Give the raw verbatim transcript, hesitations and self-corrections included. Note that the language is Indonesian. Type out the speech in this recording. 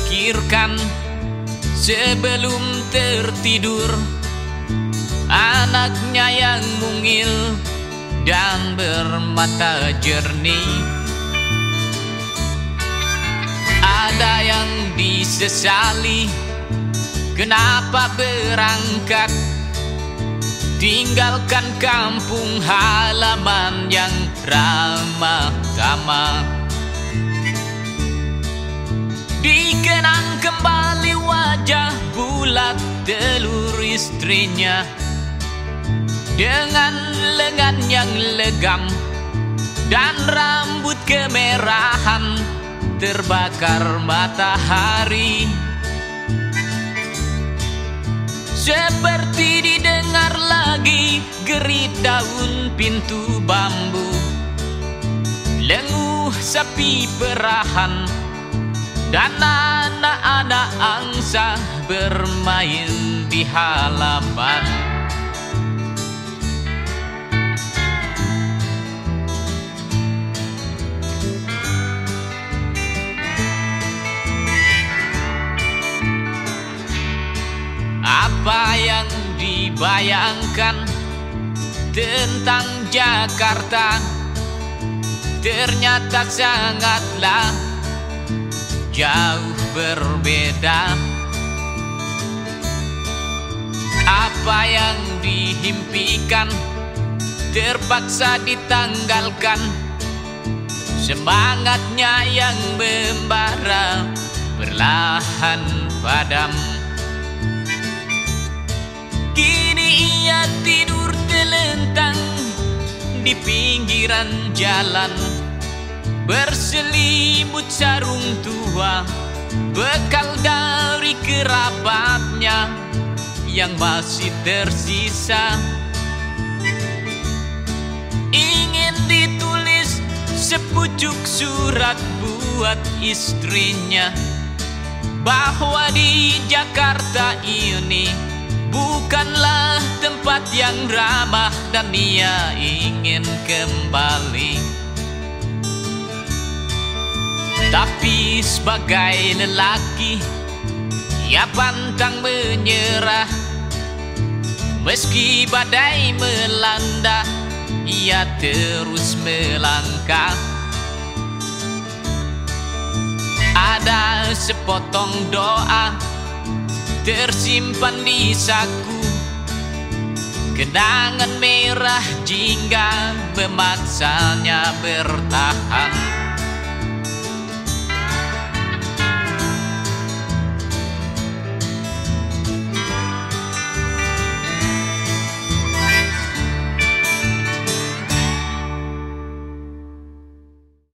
pikirkan sebelum tertidur. Anaknya yang mungil dan bermata jernih. Ada yang disesali, kenapa berangkat tinggalkan kampung halaman yang ramah tamah. Dikenang kembali wajah bulat telur istrinya, dengan lengan yang legam dan rambut kemerahan terbakar matahari. Seperti didengar lagi gerit daun pintu bambu, lenguh sapi perahan, dan anak-anak angsa bermain di halaman. Apa yang dibayangkan tentang Jakarta ternyata sangatlah jauh berbeda. Apa yang diimpikan terpaksa ditanggalkan, semangatnya yang membara perlahan padam. Kini ia tidur telentang di pinggiran jalan, berselimut sarung tua, bekal dari kerabatnya yang masih tersisa. Ingin ditulis sepucuk surat buat istrinya, bahwa di Jakarta ini bukanlah tempat yang ramah dan dia ingin kembali. Tapi sebagai lelaki, ia pantang menyerah. Meski badai melanda, ia terus melangkah. Ada sepotong doa tersimpan di saku, kenangan merah jingga memaksanya bertahan.